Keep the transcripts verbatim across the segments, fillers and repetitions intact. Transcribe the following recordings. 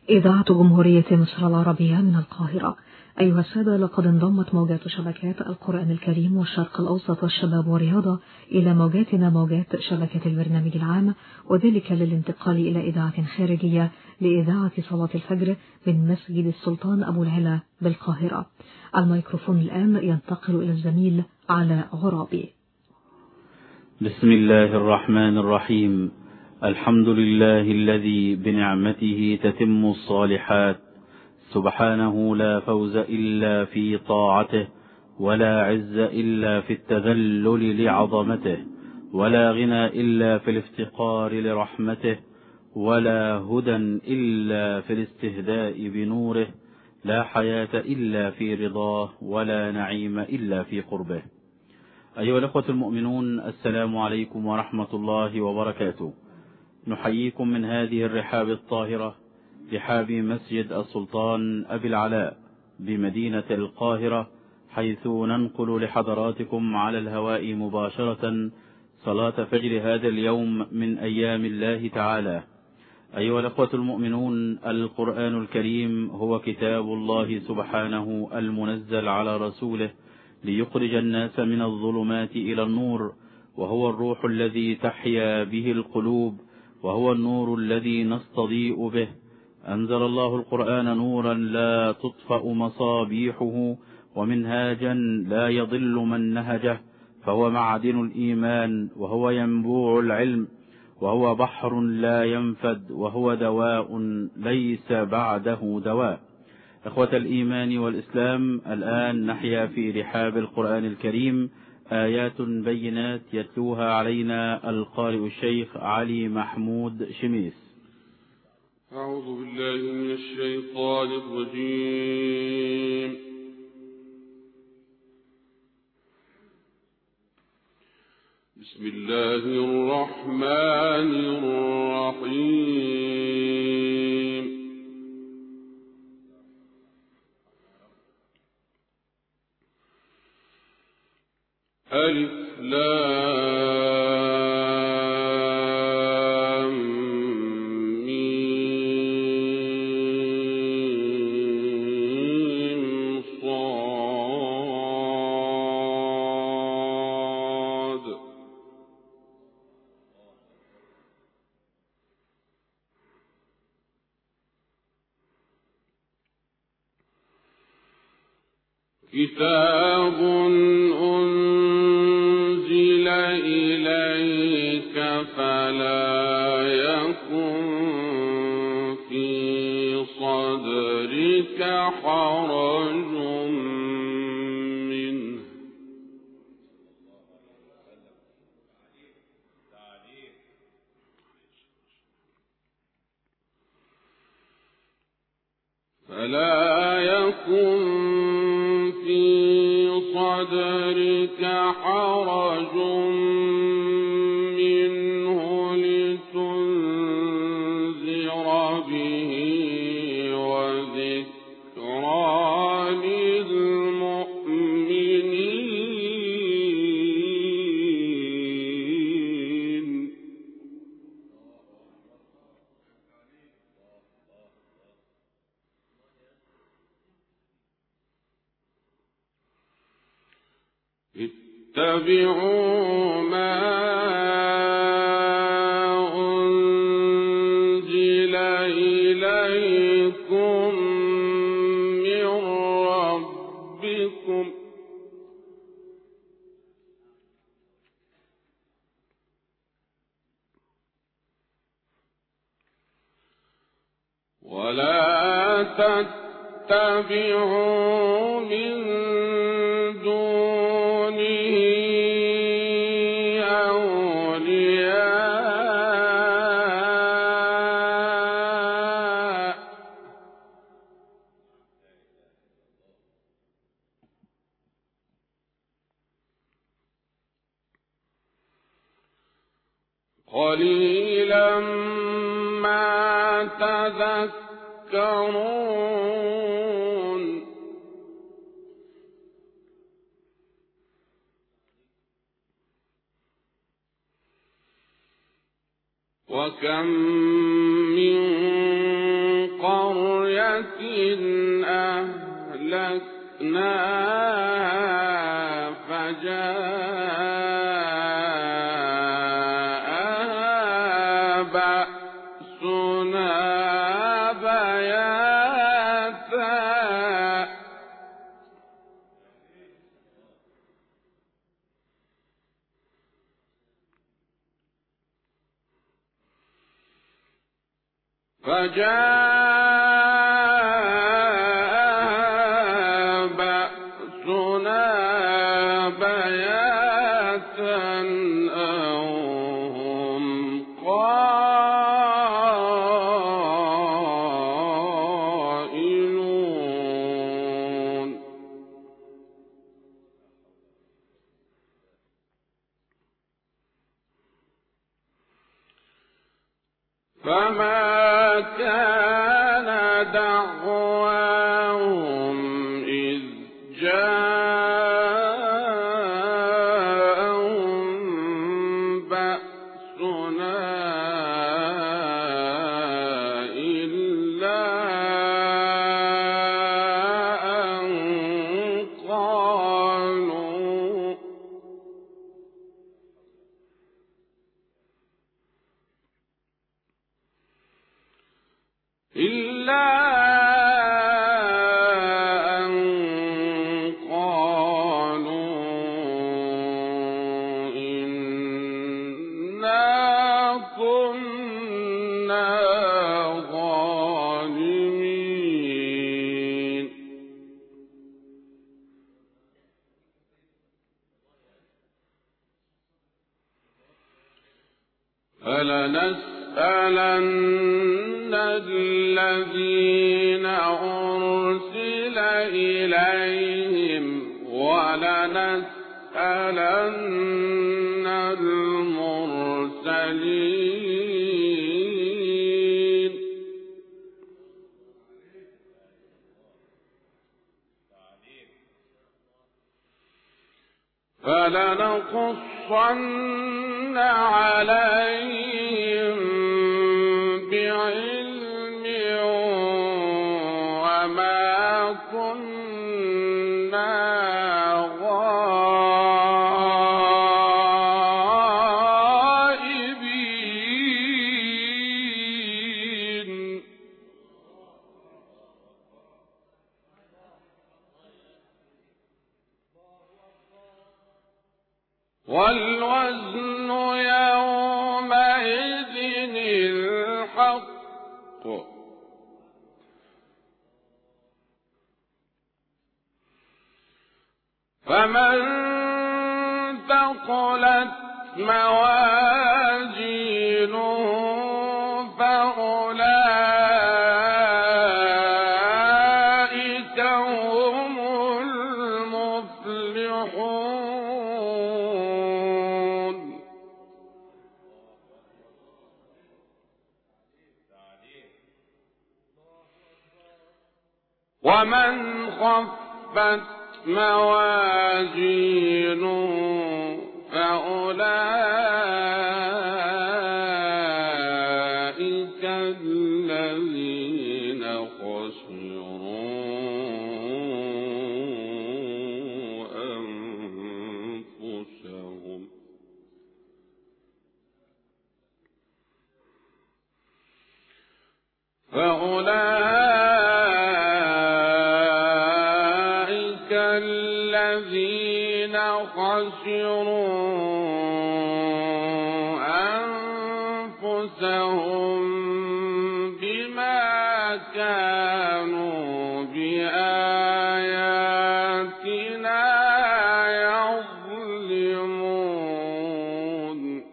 إذاعة جمهورية مصر العربية من القاهرة. أيها السادة، لقد انضمت موجات شبكات القرآن الكريم والشرق الأوسط والشباب والرياضة إلى موجاتنا موجات شبكة البرنامج العام، وذلك للانتقال إلى إذاعة خارجية لإذاعة صلاة الفجر من مسجد السلطان أبو العلا بالقاهرة. الميكروفون الآن ينتقل إلى الزميل علاء غرابي. بسم الله الرحمن الرحيم. الحمد لله الذي بنعمته تتم الصالحات، سبحانه لا فوز إلا في طاعته، ولا عز إلا في التذلل لعظمته، ولا غنى إلا في الافتقار لرحمته، ولا هدى إلا في الاستهداء بنوره، لا حياة إلا في رضاه، ولا نعيم إلا في قربه. أيها الأخوة المؤمنون، السلام عليكم ورحمة الله وبركاته. نحييكم من هذه الرحاب الطاهرة، رحاب مسجد السلطان أبي العلاء بمدينة القاهرة، حيث ننقل لحضراتكم على الهواء مباشرة صلاة فجر هذا اليوم من أيام الله تعالى. أيها الأخوة المؤمنون، القرآن الكريم هو كتاب الله سبحانه المنزل على رسوله ليخرج الناس من الظلمات إلى النور، وهو الروح الذي تحيا به القلوب، وهو النور الذي نستضيء به. أنزل الله القرآن نورا لا تطفأ مصابيحه، ومنهاجا لا يضل من نهجه، فهو معدن الإيمان، وهو ينبوع العلم، وهو بحر لا ينفد، وهو دواء ليس بعده دواء. إخوة الإيمان والإسلام، الآن نحيا في رحاب القرآن الكريم آيات بينات يتلوها علينا القارئ الشيخ علي محمود شميس. أعوذ بالله من الشيطان الرجيم. بسم الله الرحمن الرحيم. ألف لام ميم صاد. كتاب أنزل إليك فلا يكن في صدرك حرج منه فلا يكن في صدرك حرج منه لتنذر به وذكرى للمؤمنين. اتبعوا ما أنزل إليكم من ربكم ولا تتبعوا من دونه أولياء قليلا ما تذكرون. وكم من قرن أهلكناها فجاءها بأسنا بياتا فجاءها بأسنا بياتا أو هم قائلون فما كان دعواهم إذ جاءهم بأسنا إلا أن قالوا إلا أن قالوا إنا كنا ظالمين فلنسألن الذين أرسل إليهم ولنسألن المرسلين فلنقصن عليهم بعلم وما كنا غائبين والوزن يومئذ الحق فمن ثقلت موازينه فأولئك هم المفلحون ومن خفت موازينه فأولئك الذين خسروا أنفسهم فأولئك الذين خسروا أنفسهم بما كانوا بآياتنا يظلمون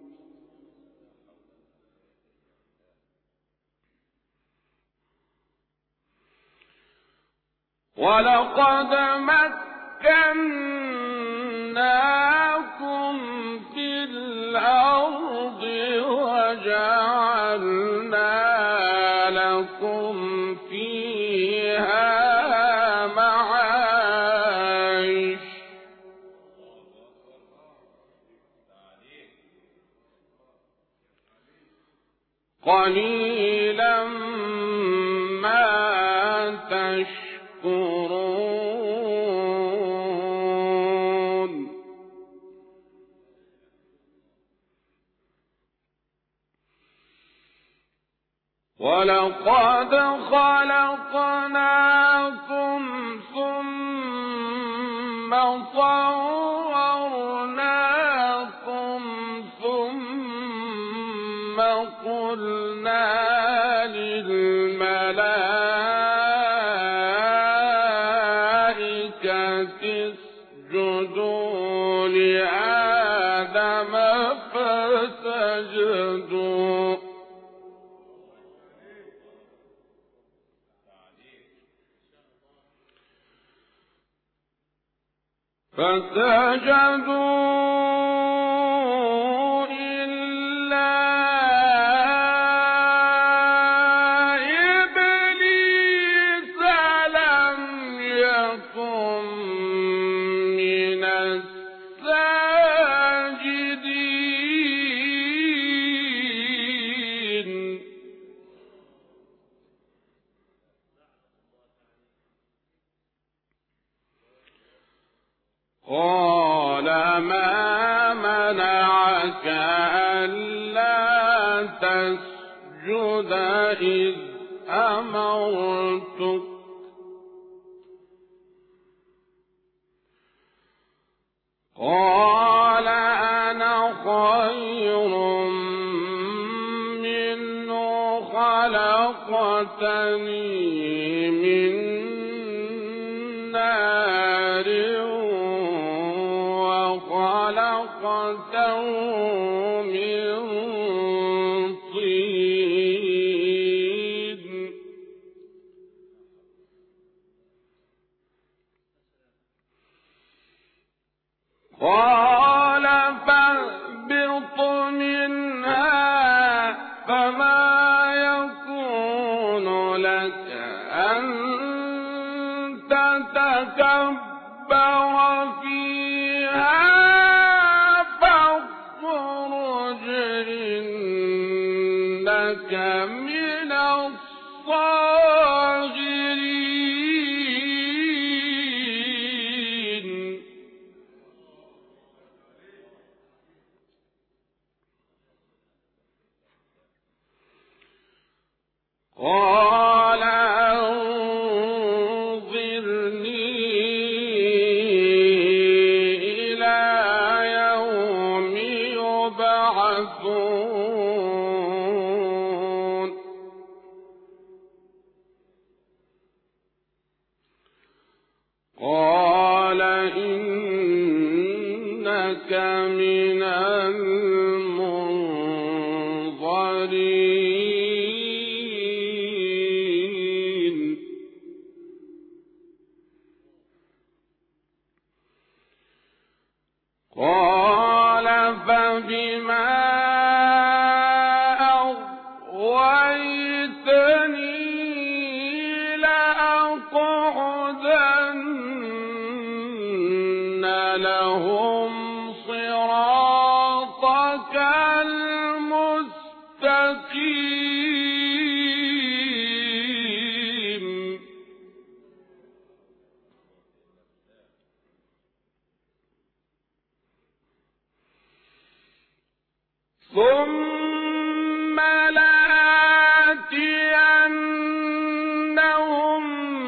ولقد مكناكم في الأرض وجعلنا لكم فيها معايش قليلا ما يشكرون ولقد خلقناكم ثم صورناكم ثم قلنا للملائكة اسجدوا لآدم فسجدوا فسجدوا إلا إبليس لم يكن من الساجدين قال ما منعك ألا تسجد إذ أمرتك قال أنا خير منه خلقتني من نار وخلقته من طين قال فاهبط منها فما يكون لك أن تتكبر فيها فاخرج إنك من الصاغرين قال أنظرني إلى يوم يبعثون قال إنك من المنظرين قال فبما أغويتني لأقعدن لهم صراطك المستقيم ثم لآتينهم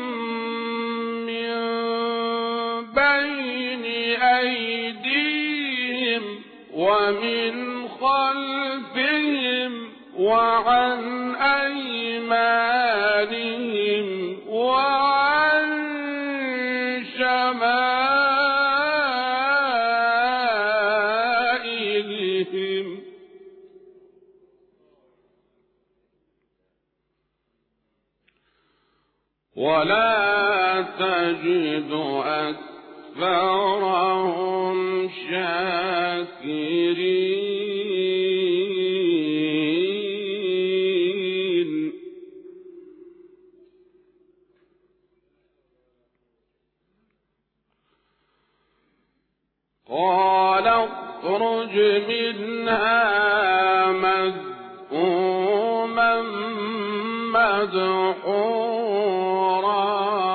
من بين أيديهم ومن خلفهم وعن أيمانهم وعن شمائلهم ولا تجد أكثرهم شاكرين قال اخرج منها مذءوما مدحورا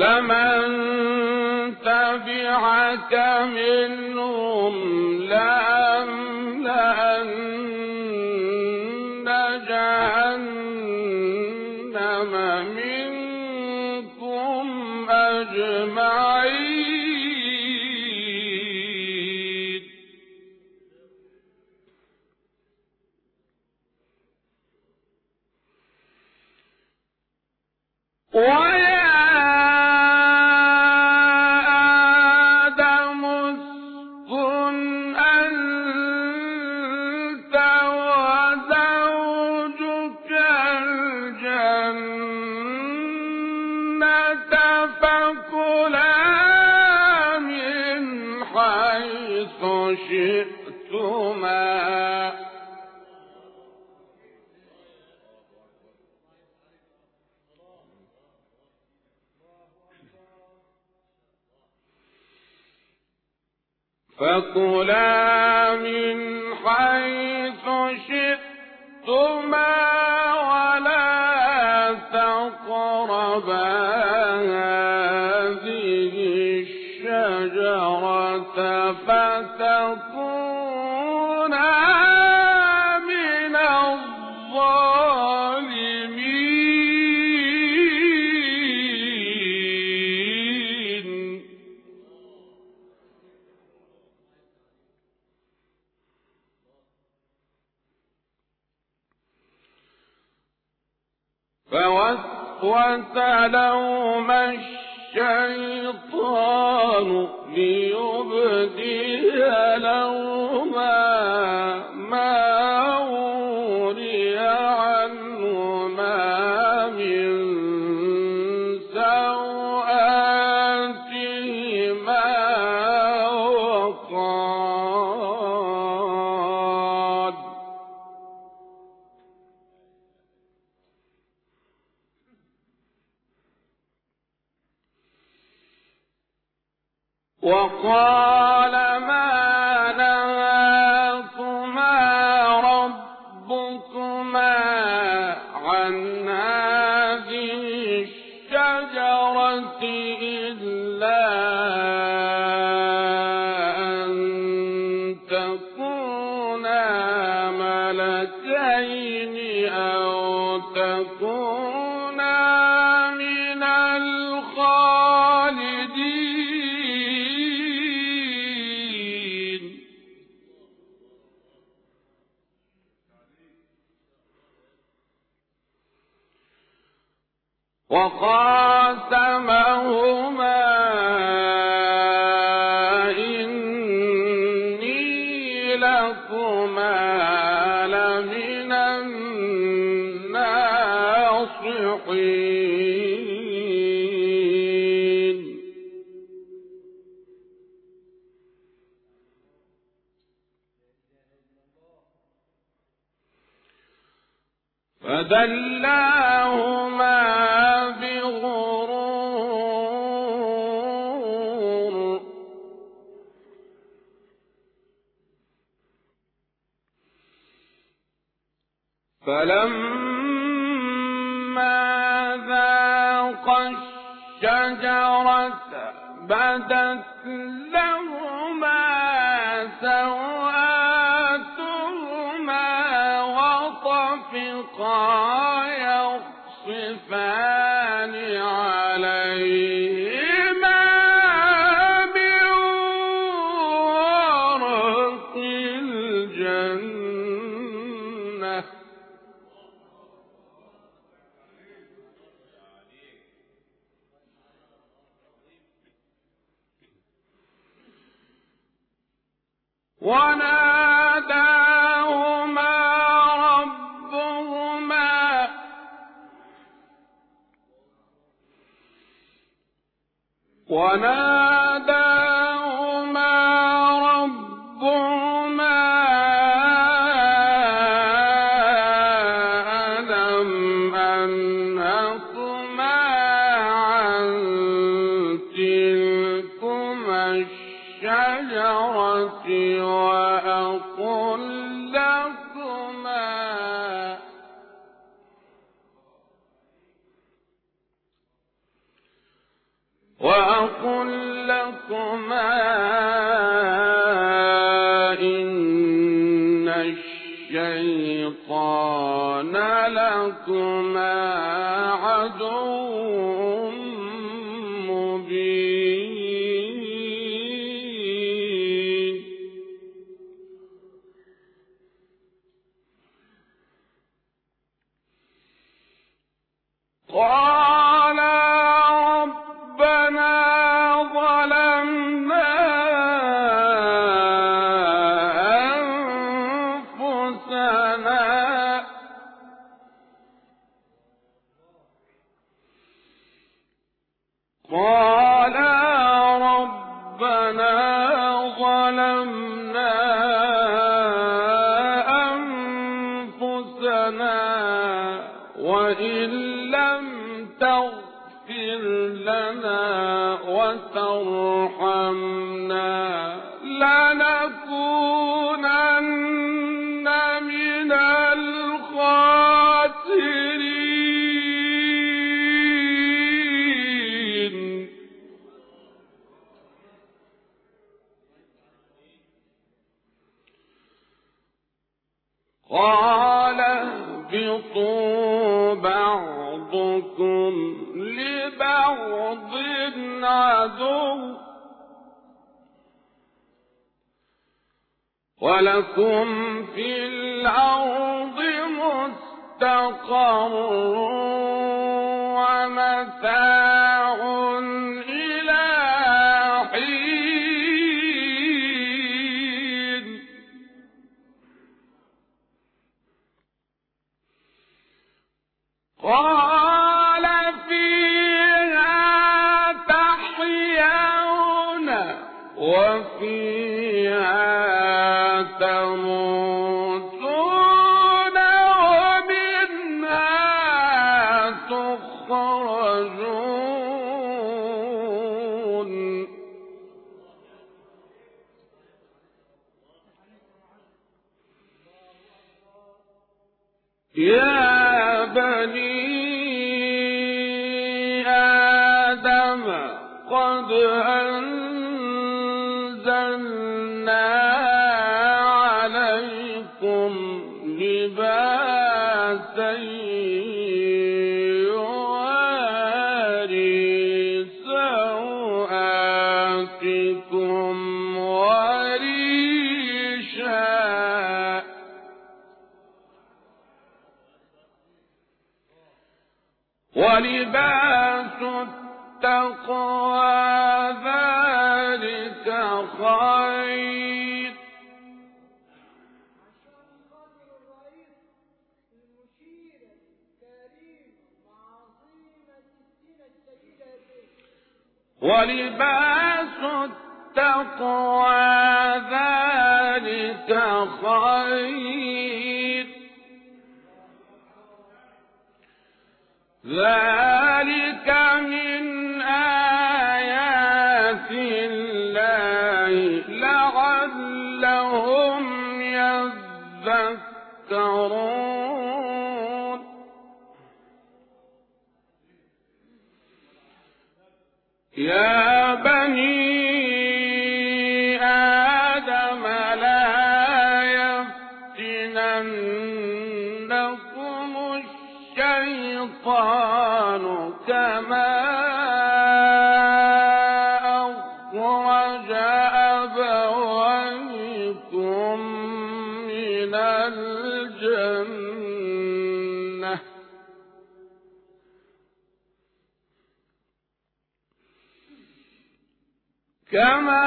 لمن تبعك منهم لأملأن جهنم منكم أجمعين ويا شئتما فكلا من حيث شئتما ولا تقربا هذه الشجرة فتكونا من الظالمين فوسوس لهما الشيطان ليبدي لهما ما وري عنهما من سوآتهما وقال وقال ما نهاكما ربكما عن هذه الشجرة إلا أن تكونا ملكين أو تكونا من الخالدين وقاسمهما إني لكما لمن الناصحين فدلاهما بغرور فلما ذاقا الشجرة بدت لهما سوآتهما وطفقا يخصفان عليهما من ورق الجنة وناداهما ربهما وناداهما ربهما ألم أنهكما عن تلكما الشجرة وأقل لكما لكما إن الشيطان لكما عدو مبين قال ربنا ظلمنا أنفسنا قال ربنا ظلمنا أنفسنا وإن لم تغفر لنا وترحمنا لنكونن من الخاسرين قال اهبطوا بعضكم لبعض عدو ولكم في الأرض مستقر ومتاع إلى حين قال فيها تحيون وفيها تموتون ومنها تخرجون يا بني آدم قد أنزلنا عليكم لباسا يواري سوآتكم وريشا ولباس التقوى ذلك خير ولباس التقوى ذلك خير ذلك من آيات الله لعلهم يذكرون يا بني آدم لا يفتننكم الشيطان كما أخرج أبويكم من الجنة كما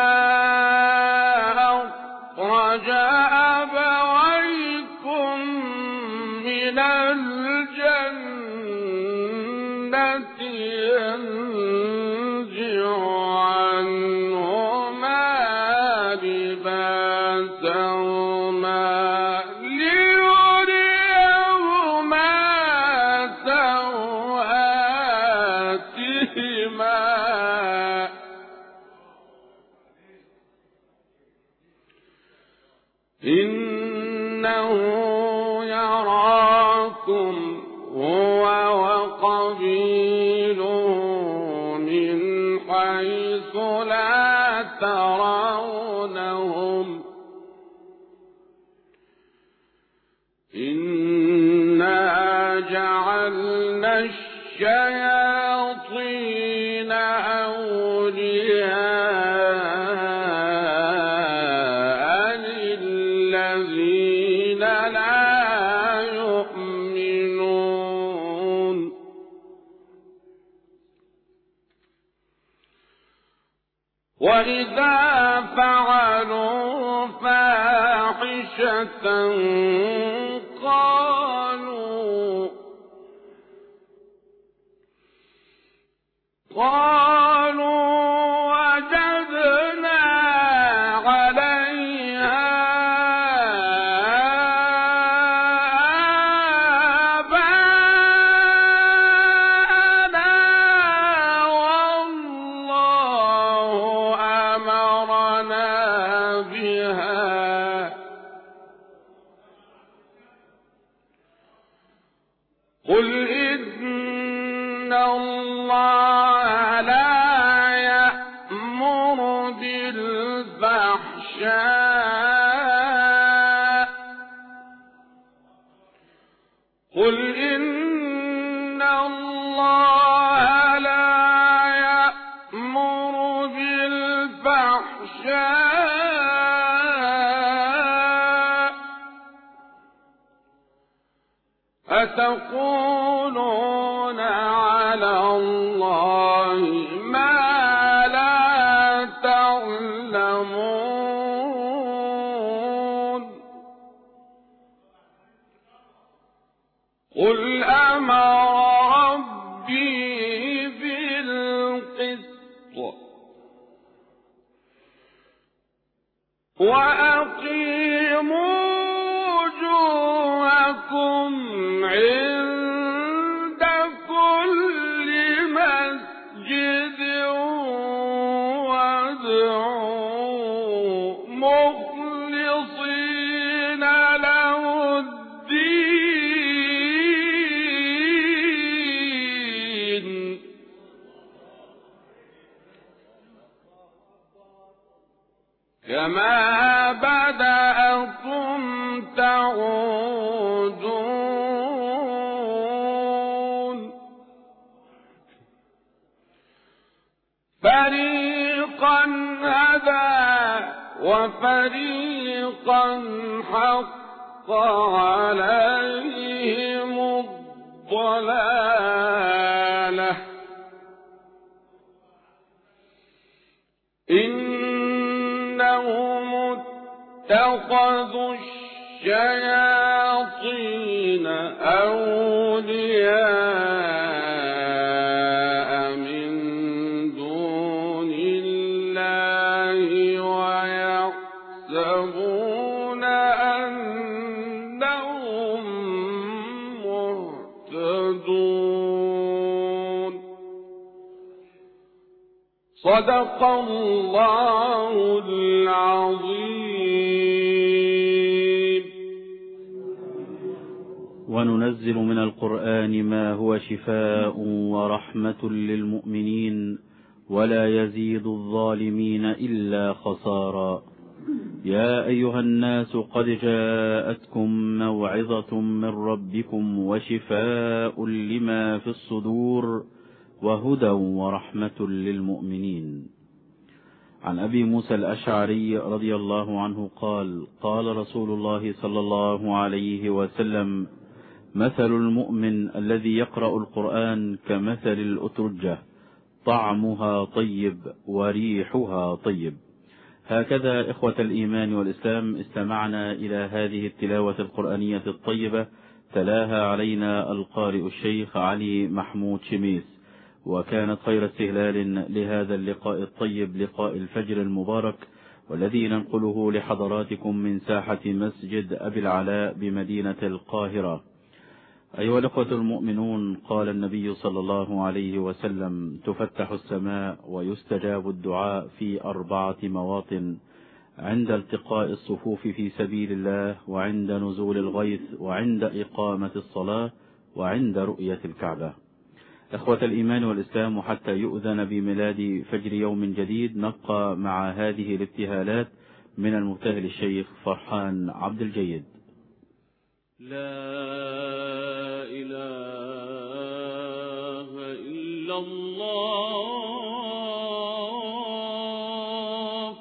أخرج أبويكم من الجنة ينزع عنهما لباسهما ليريهما سوآتهما إنه يراكم هو وقبيله من حيث لا الشياطين أولياء للذين لا يؤمنون وإذا فعلوا فاحشة قالوا قالوا وجدنا عليها آباءنا والله أمرنا بها قل إن الله لا يأمر بالفحشاء قل إن الله لا يأمر بالفحشاء أتقولون على الله ما لا تعلمون قل أمر ربي بالقسط وأقيموا وجوهكم عند كل مسجد وادعوا مخلصين له الدين كما بدأكم تعودون فريقا هدى وفريقا حق عليهم الضلالة إنهم اتخذوا الشياطين أولياء من دون الله ويحسبون أنهم مهتدون صدق الله العظيم. وننزل من القرآن ما هو شفاء ورحمة للمؤمنين ولا يزيد الظالمين إلا خسارا. يا أيها الناس قد جاءتكم موعظة من ربكم وشفاء لما في الصدور وهدى ورحمة للمؤمنين. عن أبي موسى الأشعري رضي الله عنه قال قال رسول الله صلى الله عليه وسلم مثل المؤمن الذي يقرأ القرآن كمثل الأترجة طعمها طيب وريحها طيب. هكذا إخوة الإيمان والإسلام استمعنا إلى هذه التلاوة القرآنية الطيبة تلاها علينا القارئ الشيخ علي محمود شميس، وكانت خير استهلال لهذا اللقاء الطيب لقاء الفجر المبارك والذي ننقله لحضراتكم من ساحة مسجد أبي العلاء بمدينة القاهرة. أيها الأخوة المؤمنون، قال النبي صلى الله عليه وسلم تفتح السماء ويستجاب الدعاء في أربعة مواطن: عند التقاء الصفوف في سبيل الله، وعند نزول الغيث، وعند إقامة الصلاة، وعند رؤية الكعبة. إخوة الإيمان والإسلام، وحتى يؤذن بميلاد فجر يوم جديد نبقى مع هذه الابتهالات من المبتهل الشيخ فرحان عبد الجيد. لا إله إلا الله.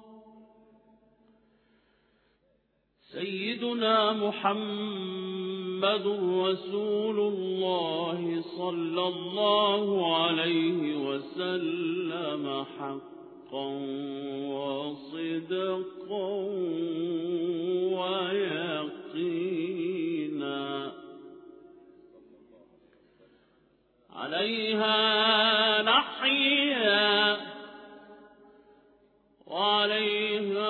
سيدنا محمد رسول الله صلى الله عليه وسلم حقا وصدقا ويقينا، عليها نحيا وعليها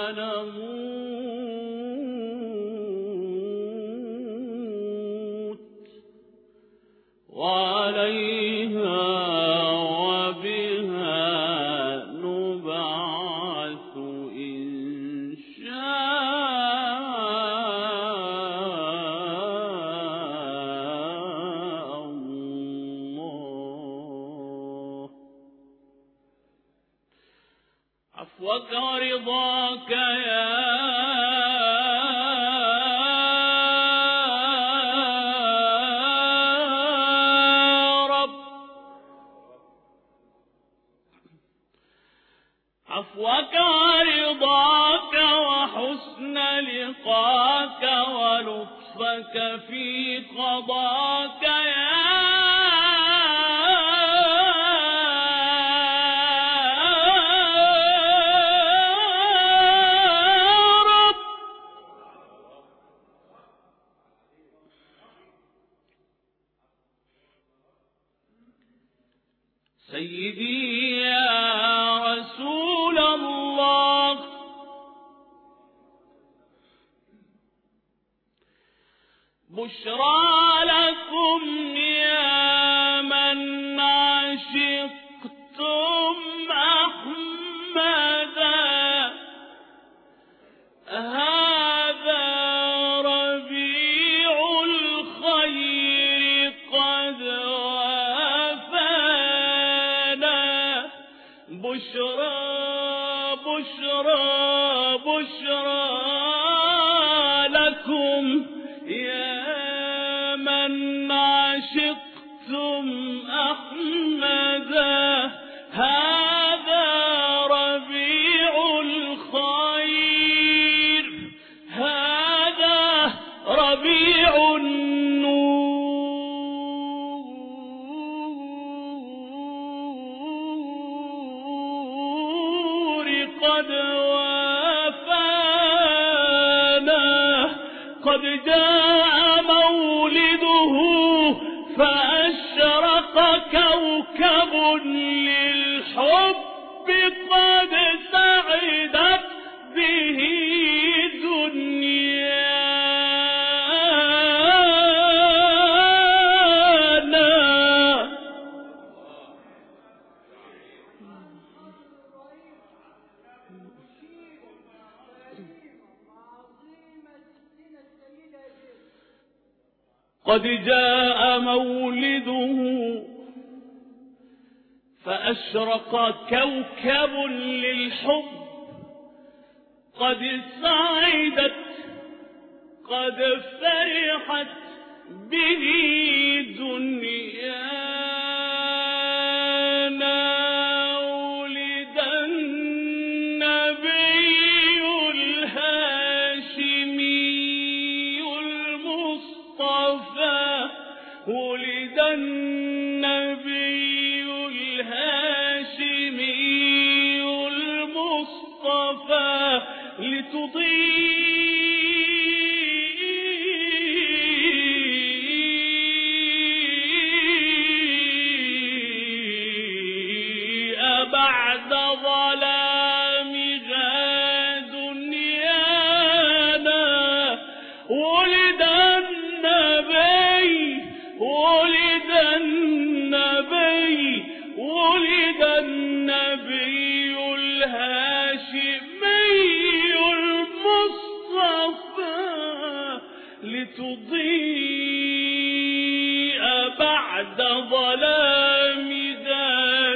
نموت، وعليها وبها نبعث إن شاء الله. عفوك ورضاك يا عفوك ورضاك وحسن لقاك ولطفك في قضاك يا رب. سيدي يا رسول الله، بشرى لكم يا من عشقتم أحمدا، هذا ربيع الخير قد وافانا. بشرى بشرى بشرى لكم يا من عشقتم أحمدا، هذا ربيع الخير، هذا ربيع النور قد وافانا. قد جاء مولده فأشرق كوكب للحب قد سعدت به دنيانا. قد جاء مولده فأشرق كوكب للحب قد سعدت قد فرحت به دنيانا. ولد النبي الهاشمي المصطفى، ولد النبي الهاشمي المصطفى لتضيء بعد ظلامها دنيانا. ولد النبي ولد النبي ولد النبي الهاشمي المصطفى لتضيء بعد ظلام ذا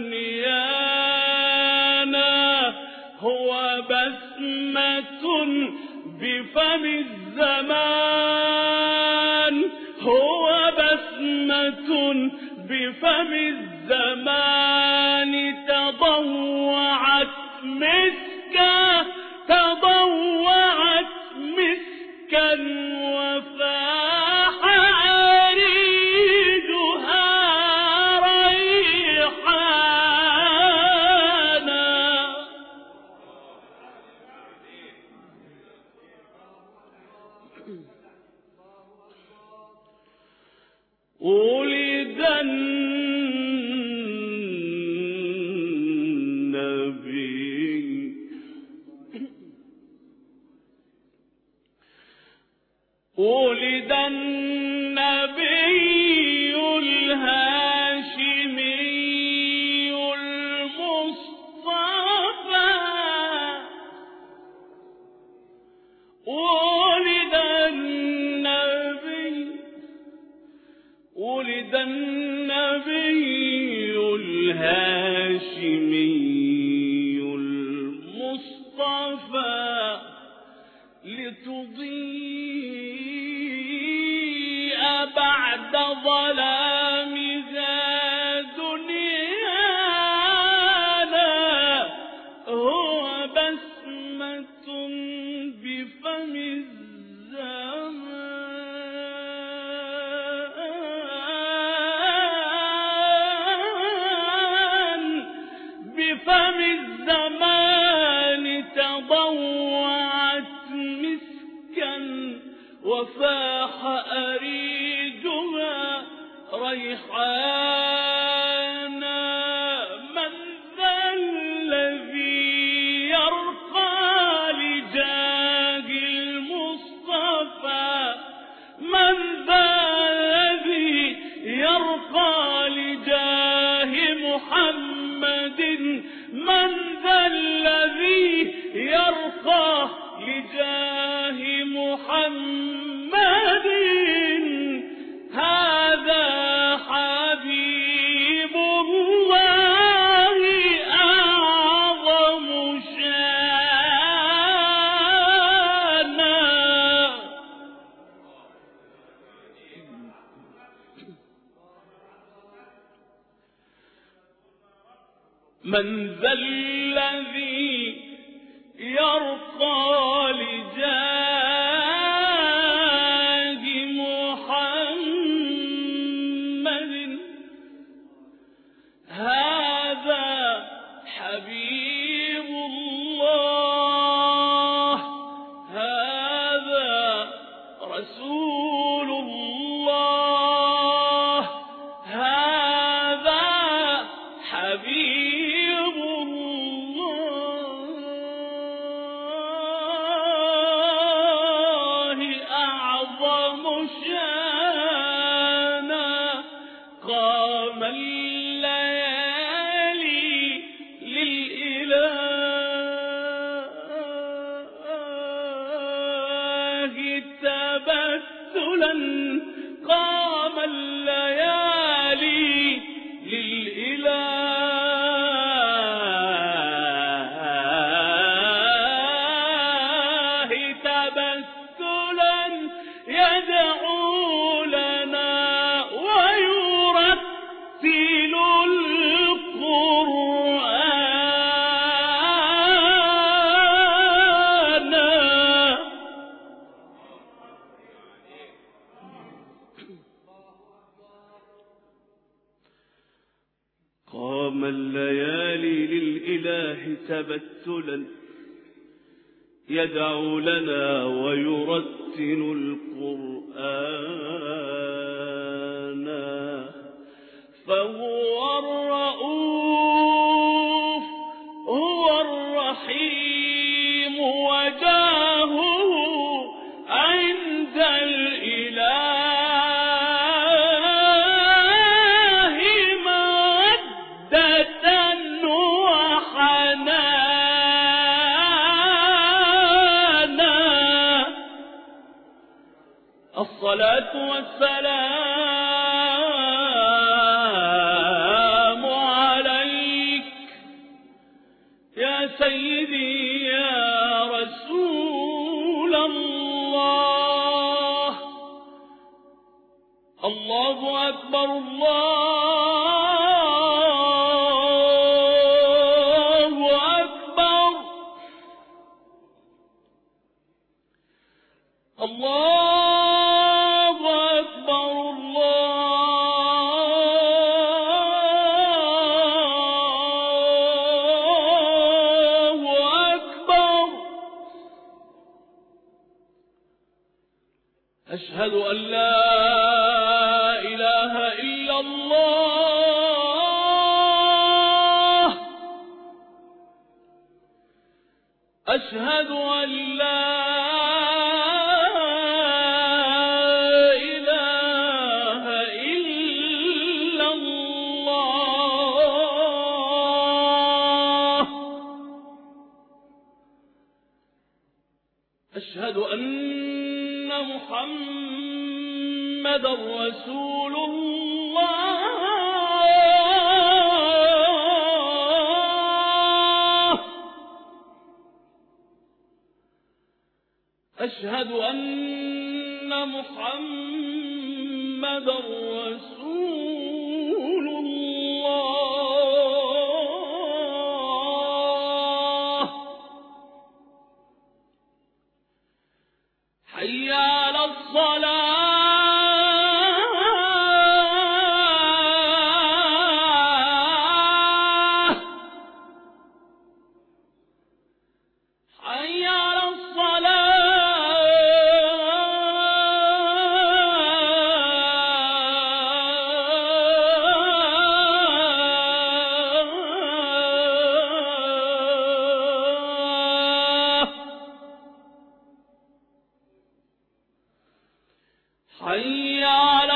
دنيانا. هو بسمة بفم الزمان، هو بسمة بفم بفم الزمان تضوعت مسكا تضوعت مسكا وفاح أريجها ريحانا. ولد النبي ولد النبي الهاشمي المصطفى ولد النبي ولد النبي الهاشمي المصطفى لتضيء بعد ظلامها دنيانا. هو بسمة بفم الزمان بفم الزمان تضوعت مسكا وفاح أريجها ريحانا. من ذا الذي يرقى لجاه المصطفى من ذا الذي يرقى لجاه محمد من ذا الذي يرقى لجاه محمد هذا حبيب الله أعظم شانا. من ذا الذي يرقى لجاه محمد هذا حبيب الله هذا رسول الله هذا حبيب الله أعظم شانا. قام الليالي للإله تبتلا قام الليالي للإله تبتلا يدعو لنا ويرتل القرآن. قام الليالي للإله تبتلا يدعو لنا ويرتل القرآن. فهو الرؤوف هو الرحيم وجاهه عند الإله مودة وحنانا. الصلاة والسلام عليك يا سيدي يا رسول الله. الله أكبر الله الله أكبر الله أكبر. أشهد أن لا إله إلا الله. أشهد أن لا إله إلا الله. أشهد أن محمد رسول الله. أشهد أن محمد رسول الله. حي على الصلاة. حي على الصلاة. حي على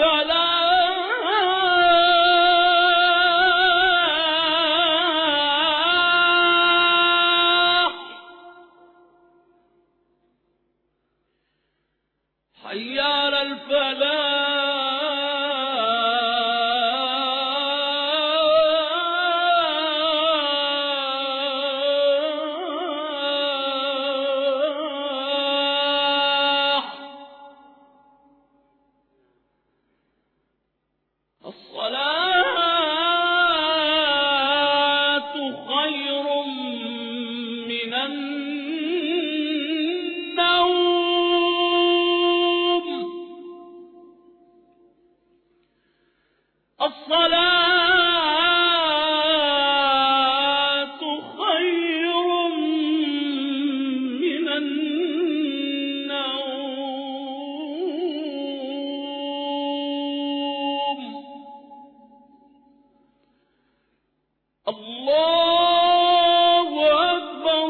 الفلاح. حي على الفلاح. الصلاة خير من النوم. الصلاة خير من النوم. الله أكبر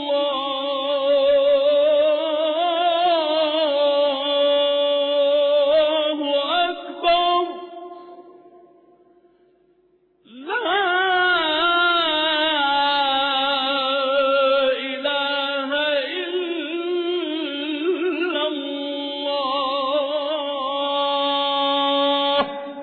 الله أكبر. لا إله إلا الله.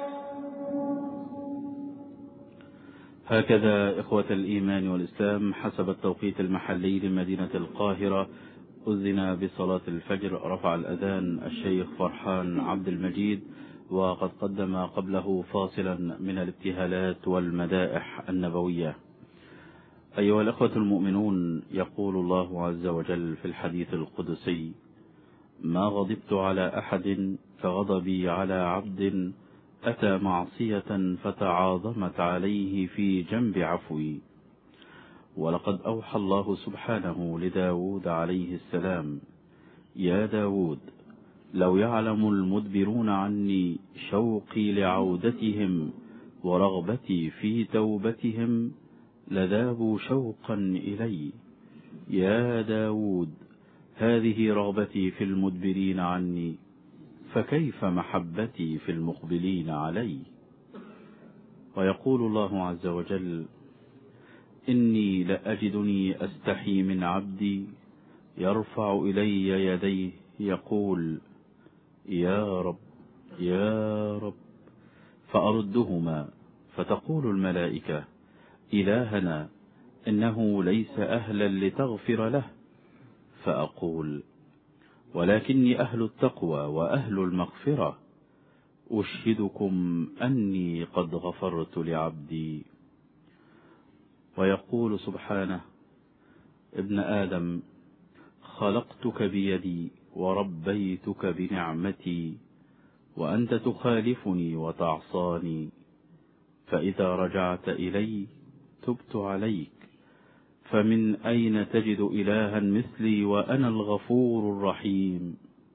هكذا إخوة الإيمان والإسلام حسب التوقيت المحلي لمدينة القاهرة أذن بصلاة الفجر. رفع الأذان الشيخ فرحان عبد المجيد، وقد قدم قبله فاصلا من الابتهالات والمدائح النبوية. أيها الأخوة المؤمنون، يقول الله عز وجل في الحديث القدسي: ما غضبت على أحد كغضبي على عبد أتى معصية فتعاظمت عليه في جنب عفوي. ولقد أوحى الله سبحانه لداود عليه السلام: يا داود، لو يعلم المدبرون عني شوقي لعودتهم ورغبتي في توبتهم لذابوا شوقا إلي. يا داود، هذه رغبتي في المدبرين عني، فكيف محبتي في المقبلين علي. ويقول الله عز وجل: إني لأجدني أستحي من عبدي يرفع إلي يديه يقول: يا رب يا رب، فأردهما فتقول الملائكة: إلهنا إنه ليس أهلا لتغفر له، فأقول: ولكني أهل التقوى وأهل المغفرة، أشهدكم أني قد غفرت لعبدي. ويقول سبحانه: ابن آدم، خلقتك بيدي وربيتك بنعمتي، وأنت تخالفني وتعصاني، فإذا رجعت إلي تبت عليك، فمن أين تجد إلها مثلي وأنا الغفور الرحيم؟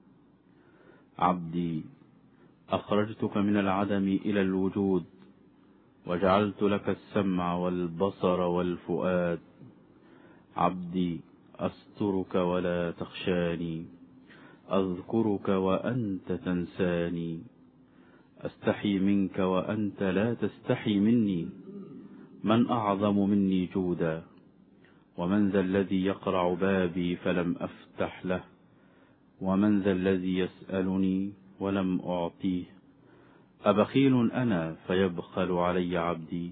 عبدي، أخرجتك من العدم إلى الوجود، وجعلت لك السمع والبصر والفؤاد. عبدي، أسترك ولا تخشاني، أذكرك وأنت تنساني، أستحي منك وأنت لا تستحي مني. من أعظم مني جودا؟ ومن ذا الذي يقرع بابي فلم أفتح له؟ ومن ذا الذي يسألني ولم أعطيه؟ أبخيل أنا فيبخل علي عبدي؟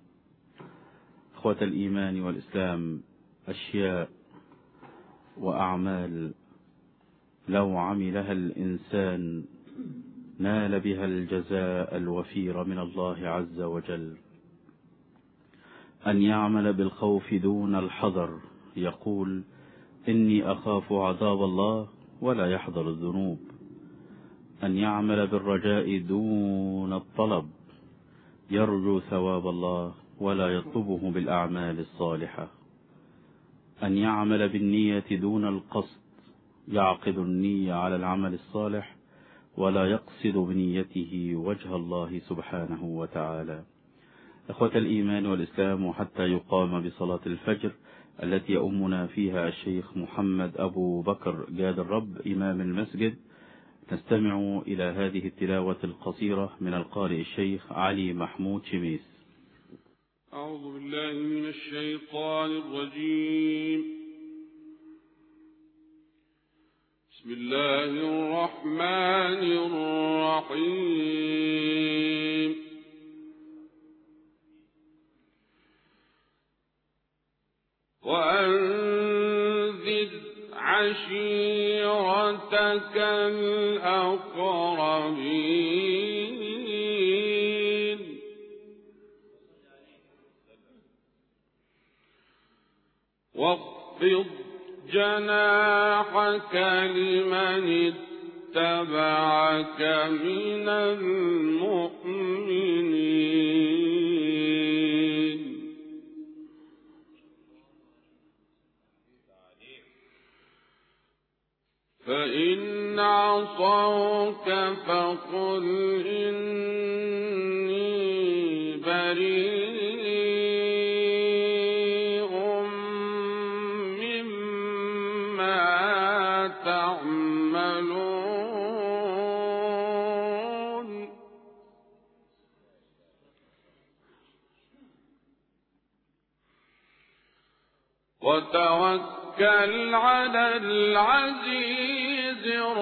إخوة الإيمان والإسلام، أشياء وأعمال لو عملها الإنسان نال بها الجزاء الوفير من الله عز وجل. أن يعمل بالخوف دون الحذر، يقول إني أخاف عذاب الله ولا يحذر الذنوب. أن يعمل بالرجاء دون الطلب، يرجو ثواب الله ولا يطلبه بالأعمال الصالحة. أن يعمل بالنية دون القصد، يعقد النية على العمل الصالح ولا يقصد بنيته وجه الله سبحانه وتعالى. إخوة الإيمان والإسلام، وحتى يقام بصلاة الفجر التي يؤمنا فيها الشيخ محمد أبو بكر جاد الرب إمام المسجد، نستمع إلى هذه التلاوة القصيرة من القارئ الشيخ علي محمود شميس. أعوذ بالله من الشيطان الرجيم. بسم الله الرحمن الرحيم. وأنذر عشيرتك الأقربين. واخفض جناحك لمن اتبعك من المؤمنين. فإن عصوك فقل إني بريء مما تعملون. وتوكل على العزيز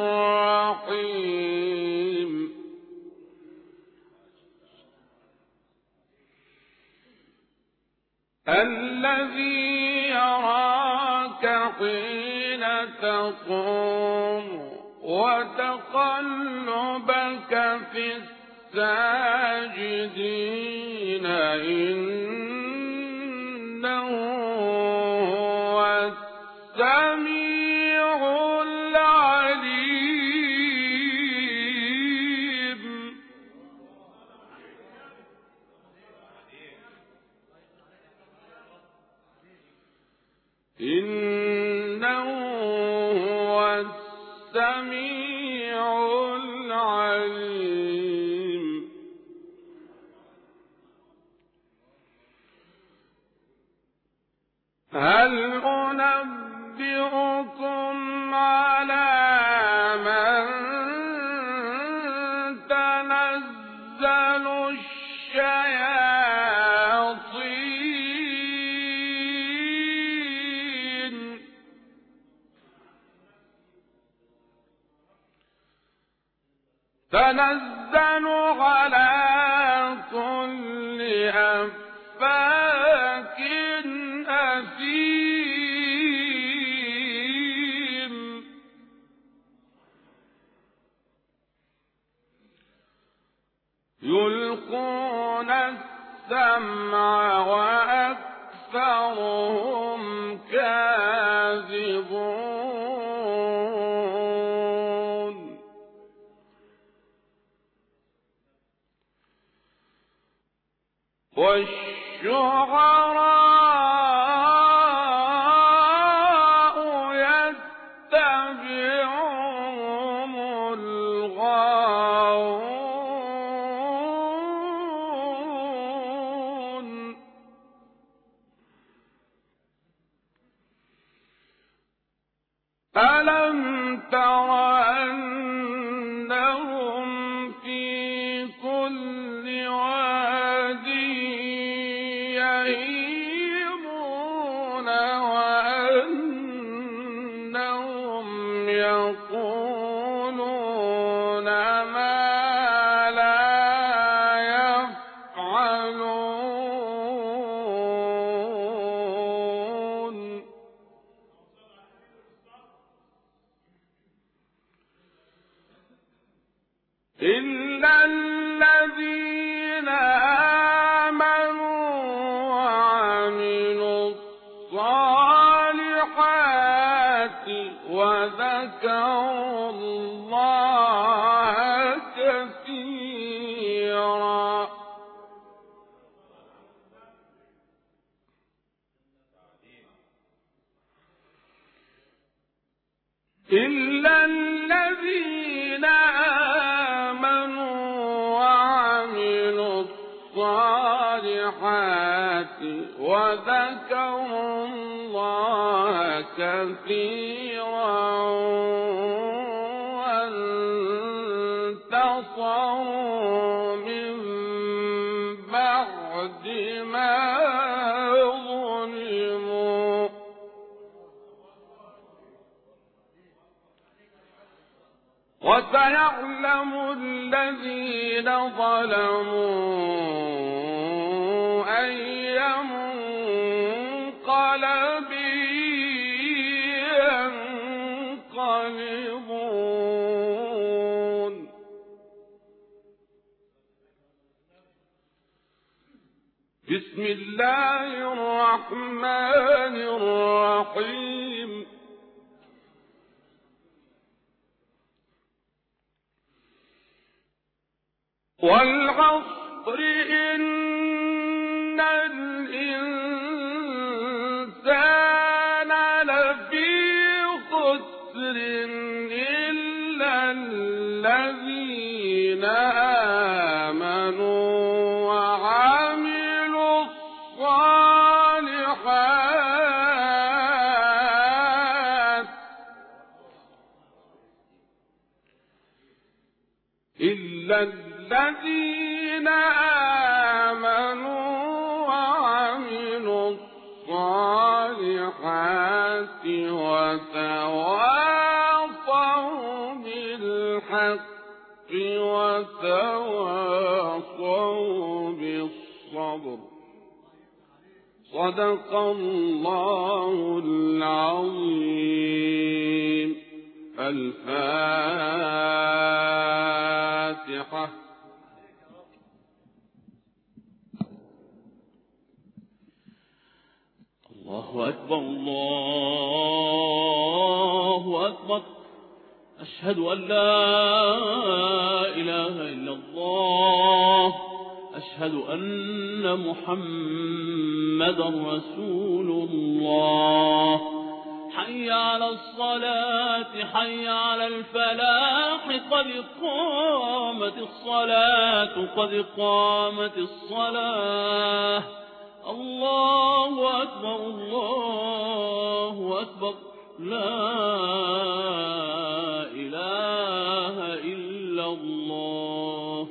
الرحيم. الذي يراك حين تقوم وتقلبك في الساجدين، إنه هو السميع العليم. إنه هو السميع العليم. هل أنبئكم على من تنزل الشياطين؟ تنزل على كل أفاك أثيم. يلقون السمع وأكثرهم كاذبون. والشعراء يتبعهم الغاوون ألم تر أنهم في كل واد يهيمون وأنهم يقولون ما لا يفعلون إلا الذين آمنوا وعملوا الصالحات وذكروا الله كثيرا إلا الذين آمنوا وعملوا الصالحات وذكروا الله كثيرا وانتصروا من بعد ما ظلموا وسيعلم الذين ظلموا أي منقلب ينقلبون بسم الله الرحمن الرحيم والعصر إن الإنسان لفي خسر إلا الذين آمنوا وعملوا الصالحات إلا الذين آمنوا وعملوا الصالحات وتواصوا بالحق وتواصوا بالصبر صدق الله العظيم. الفاتحة. الله أكبر الله أكبر أشهد أن لا إله إلا الله أشهد أن محمدا رسول الله. حي على الصلاة حي على الفلاح قد قامت الصلاة قد قامت الصلاة. الله أكبر الله أكبر لا إله إلا الله.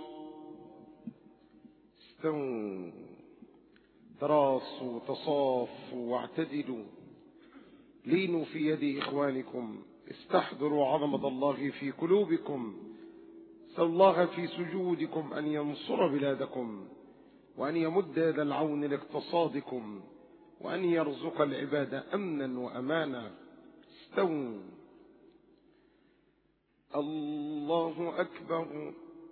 استووا تراصوا تصافوا واعتدلوا لينوا في يد إخوانكم استحضروا عظمة الله في قلوبكم. سألوا الله في سجودكم أن ينصر بلادكم وأن يمد يد العون لاقتصادكم وأن يرزق العباد أمنا وأمانا. استووا. الله أكبر.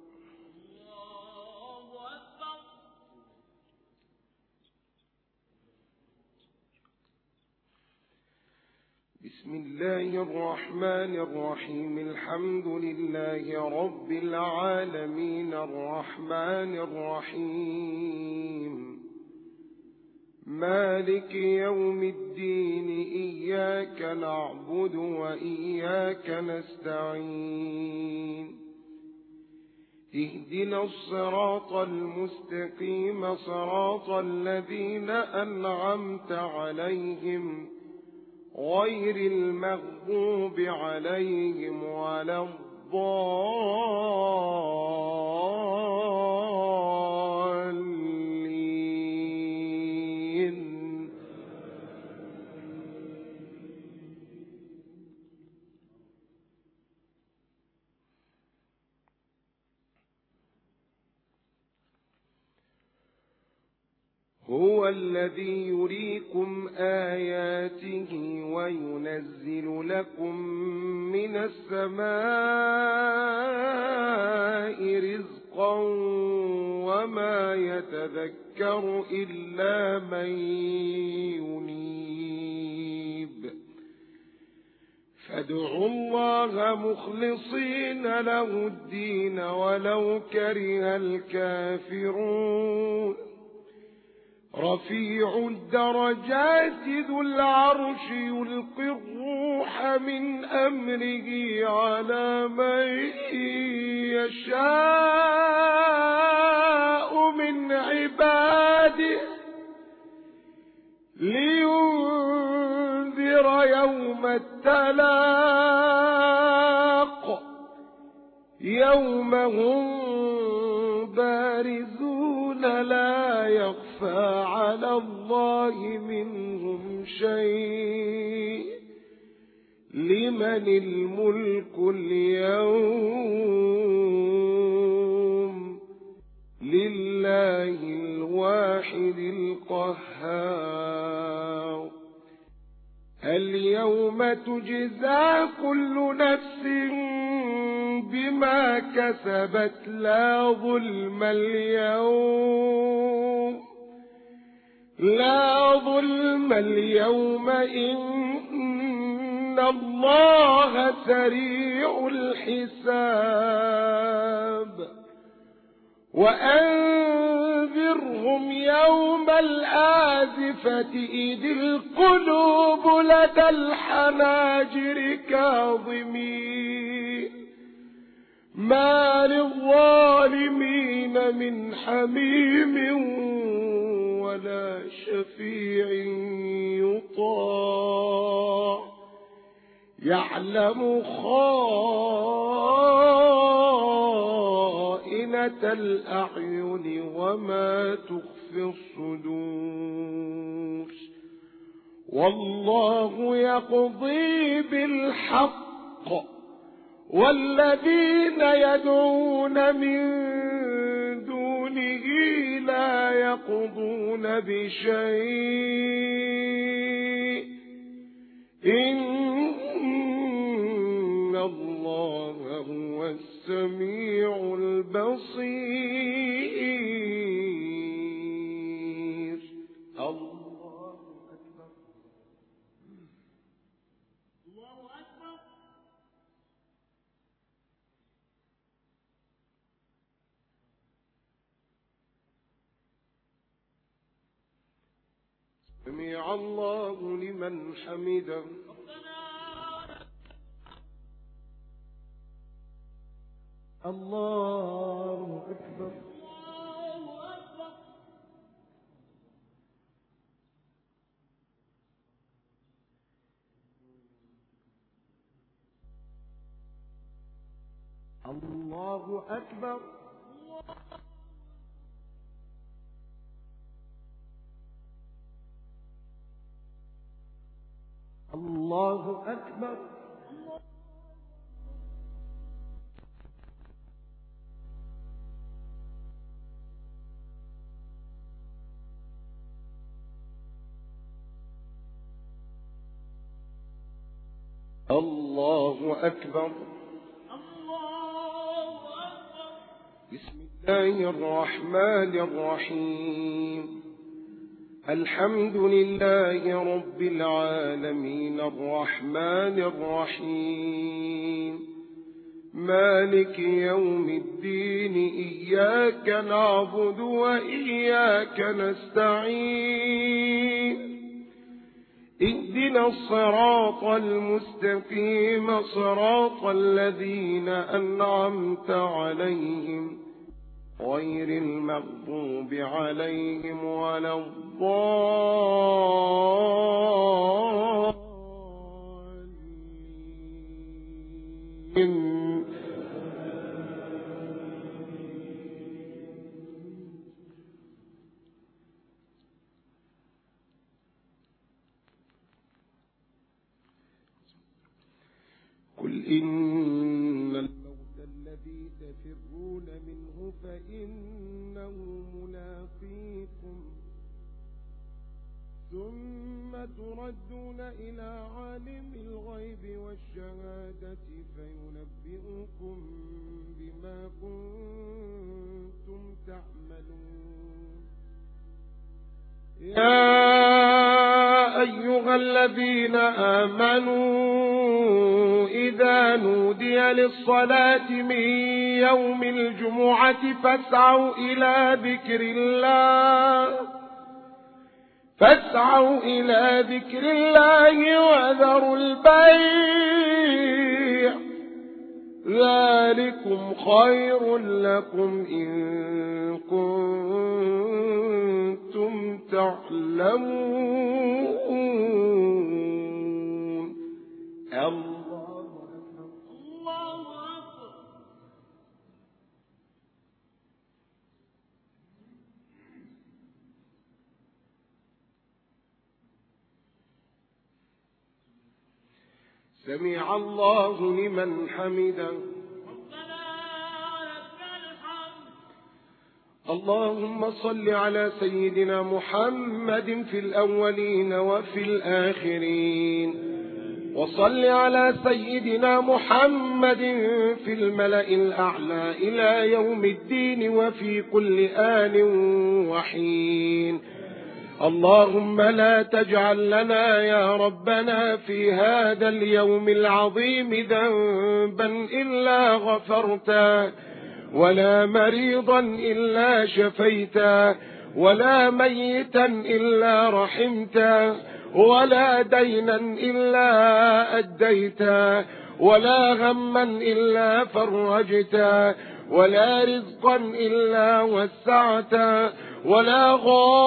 بسم الله الرحمن الرحيم. الحمد لله رب العالمين الرحمن الرحيم مالك يوم الدين إياك نعبد وإياك نستعين اهدنا الصراط المستقيم صراط الذين أنعمت عليهم غير المغضوب عليهم ولا الضالين. هو الذي يريكم آياته وينزل لكم من السماء رزقا وما يتذكر إلا من ينيب فادعوا الله مخلصين له الدين ولو كره الكافرون. رفيع الدرجات ذو العرش يلقي الروح من أمره على من يشاء من عباده لينذر يوم التلاق يوم هم بارزون لا يخفى على الله منهم شيء لمن الملك اليوم لله الواحد القهار. اليوم تجزى كل نفس بما كسبت لا ظلم اليوم لا ظلم اليوم إن الله سريع الحساب. وأنذرهم يوم الآزفة إذ القلوب لدى الحناجر كاظمين ما للظالمين من حميم ولا شفيع يطاع يعلم خائنة الأعين وما تخفي الصدور. والله يقضي بالحق والذين يدعون من دونه لا يقضون بشيء إن الله هو السميع البصير. الله أكبر. الله أكبر. سمع الله لمن حمده. الله أكبر. الله أكبر. الله أكبر. الله أكبر. بسم الله الرحمن الرحيم. الحمد لله رب العالمين الرحمن الرحيم مالك يوم الدين إياك نعبد وإياك نستعين اهدنا الصراط المستقيم صراط الذين أنعمت عليهم غير المغضوب عليهم ولا الضالين. قل إن الموت الذي تفرون منه فإنه ملاقيكم ثم تردون إلى عالم الغيب والشهادة فينبئكم بما كنتم تعملون. يا أيها الذين آمنوا إذا نودي للصلاة من يوم الجمعة فاسعوا إلى ذكر الله فاسعوا إلى ذكر الله وذروا البيع ذلكم خير لكم إن كنتم تعلمون. الله أكبر. سمع الله لمن حمده. اللهم صل على سيدنا محمد في الأولين وفي الآخرين وصل على سيدنا محمد في الملأ الأعلى إلى يوم الدين وفي كل آن وحين. اللهم لا تجعل لنا يا ربنا في هذا اليوم العظيم ذنبا إلا غفرته ولا مريضا إلا شفيته ولا ميتا إلا رحمته ولا دينا إلا أديته ولا غما إلا فرجته ولا رزقا إلا وسعته ولا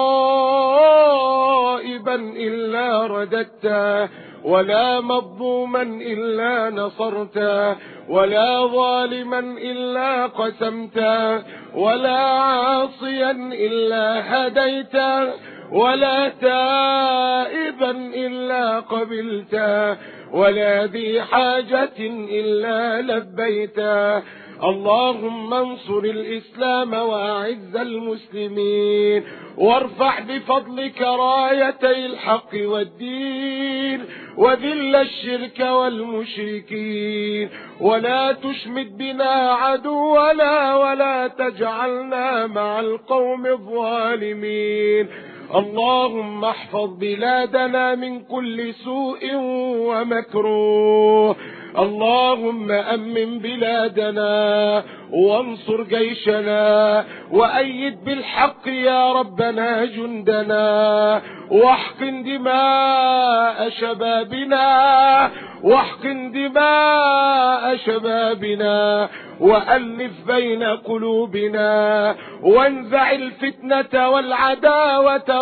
غائبا إلا رددته ولا مظلوما إلا نصرته ولا ظالما إلا قسمته ولا عاصيا إلا هديته ولا تائبا إلا قبلته ولا ذي حاجة إلا لبيته. اللهم انصر الإسلام وأعز المسلمين وارفع بفضلك رايتي الحق والدين وذل الشرك والمشركين ولا تشمت بنا عدونا ولا تجعلنا مع القوم الظالمين. اللهم احفظ بلادنا من كل سوء ومكروه. اللهم أمن بلادنا وانصر جيشنا وأيد بالحق يا ربنا جندنا واحقن دماء شبابنا واحقن دماء شبابنا وألف بين قلوبنا وانزع الفتنة والعداوة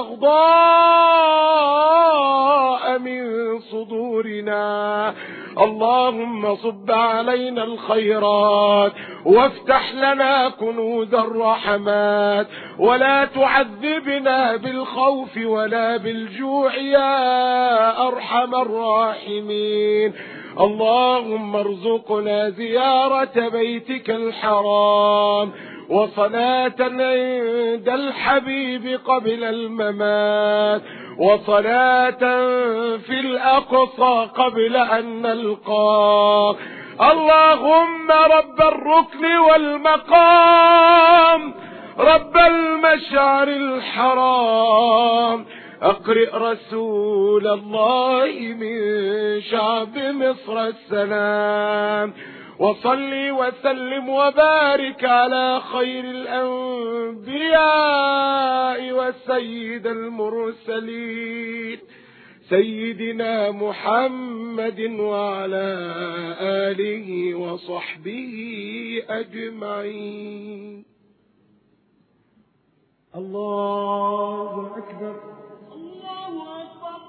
والبغضاء من صدورنا. اللهم صب علينا الخيرات وافتح لنا كنوز الرحمات ولا تعذبنا بالخوف ولا بالجوع يا أرحم الراحمين. اللهم ارزقنا زيارة بيتك الحرام وصلاة عند الحبيب قبل الممات وصلاة في الأقصى قبل أن نلقاه. اللهم رب الركن والمقام رب المشعر الحرام أقرئ رسول الله من شعب مصر السلام وصل وسلم وبارك على خير الأنبياء وسيد المرسلين سيدنا محمد وعلى آله وصحبه أجمعين. الله أكبر. الله أكبر.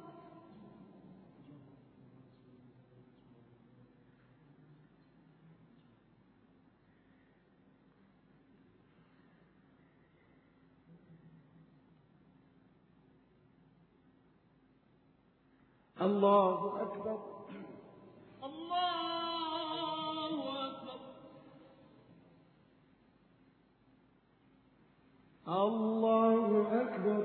الله أكبر. الله أكبر. الله أكبر.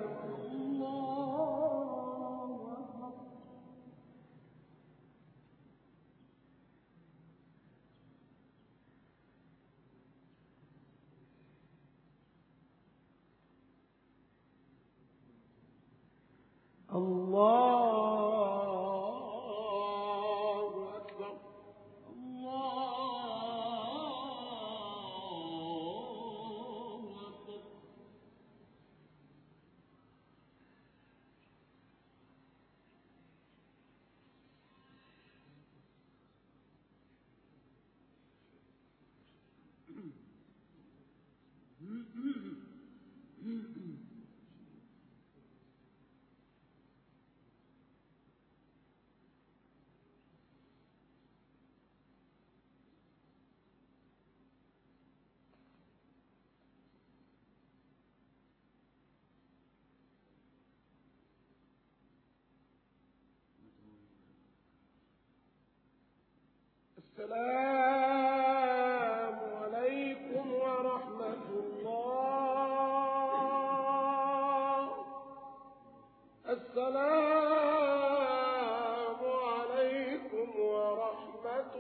الله السلام عليكم ورحمة الله. السلام عليكم ورحمة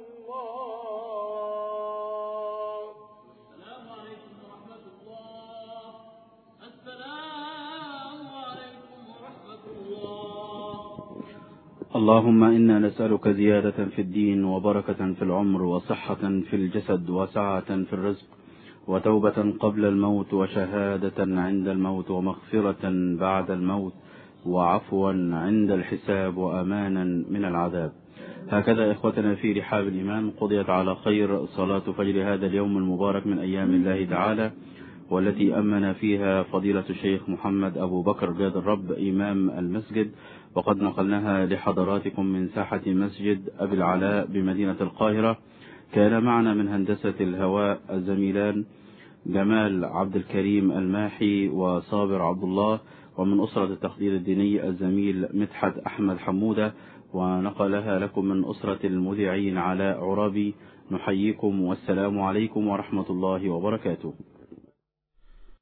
الله. السلام عليكم ورحمة الله. السلام عليكم ورحمة الله. اللهم إنا نسألك زيادة في الدين وبركة في العمر وصحة في الجسد وسعة في الرزق وتوبة قبل الموت وشهادة عند الموت ومغفرة بعد الموت وعفوا عند الحساب وأمانا من العذاب. هكذا إخوتنا في رحاب الإيمان قضيت على خير صلاة فجر هذا اليوم المبارك من أيام الله تعالى، والتي أمن فيها فضيلة الشيخ محمد أبو بكر جاد الرب إمام المسجد، وقد نقلناها لحضراتكم من ساحة مسجد أبي العلاء بمدينة القاهرة. كان معنا من هندسة الهواء الزميلان جمال عبد الكريم الماحي وصابر عبد الله، ومن أسرة التقدير الديني الزميل مدحت أحمد حمودة، ونقلها لكم من أسرة المذيعين علاء عرابي. نحييكم والسلام عليكم ورحمة الله وبركاته.